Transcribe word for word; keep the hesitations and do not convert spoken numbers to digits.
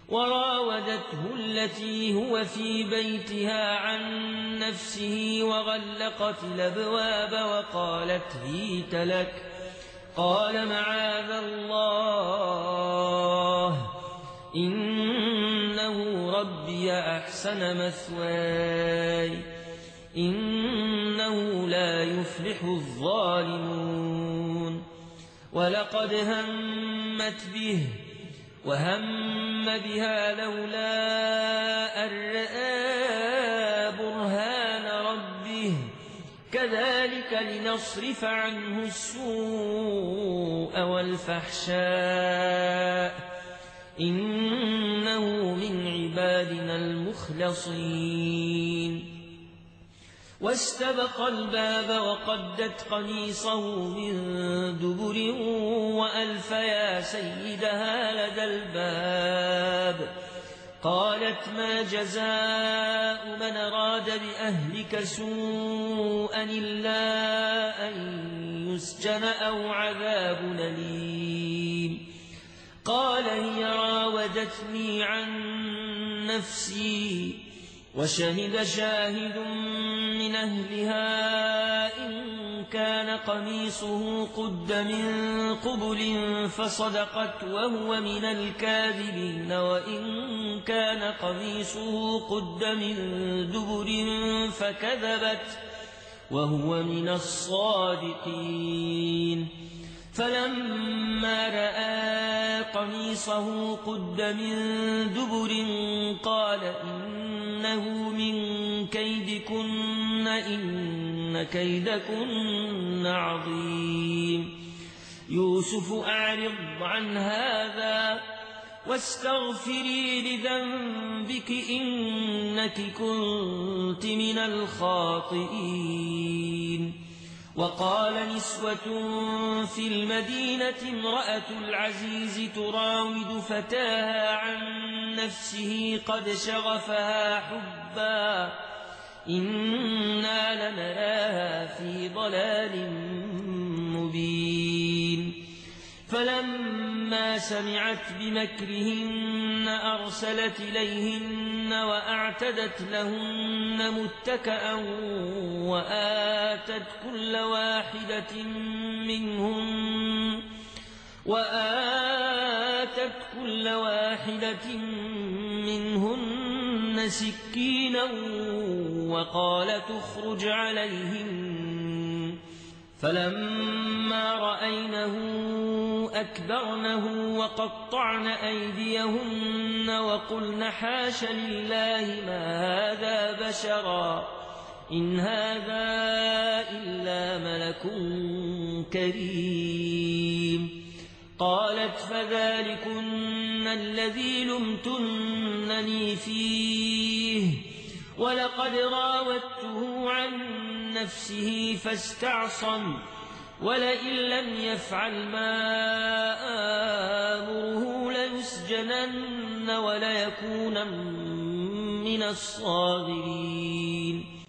وراودته التي هو في بيتها عن نفسه وغلقت الأبواب وقالت هيت لك قال معاذ الله إنه ربي أحسن مثواي إنه لا يفلح الظالمون ولقد همت به وهم بها لولا أن رأى برهان ربه كذلك لنصرف عنه السوء والفحشاء إنه من عبادنا المخلصين واستبق الباب وقدت قميصه من دبر وألف يا سيدها لدى الباب قالت ما جزاء من أراد بأهلك سوءا إلا أن يسجن أو عذاب أليم قال هي راودتني عن نفسي وشهد شاهد من أهلها إن كان قميصه قد من قبل فصدقت وهو من الكاذبين وإن كان قميصه قد من دبر فكذبت وهو من الصادقين فلما رأى قميصه قد من دبر قال إنه من كيدكن إن كيدكن عظيم يوسف أعرض عن هذا واستغفري لذنبك إنك كنت من الخاطئين وقال نسوة في المدينة امرأة العزيز تراود فتاها عن نفسه قد شغفها حبا إنا لنراها في ضلال مبين فلما سمعت بمكرهن أرسلت إليهن وأعتدت لهن متكأ وآتت كل واحدة منهن وآتت كل واحدة منهن سكينا وقال تخرج عليهن فلما رأينه أكبرنه وقطعن أيديهن وقلن حاش لله ما هذا بشرا إن هذا إلا ملك كريم قالت فذلكن الذي لمتنني فيه ولقد راودته عن نفسه فاستعصم ولئن لم يفعل ما آمره ليسجنن وليكونن من الصاغرين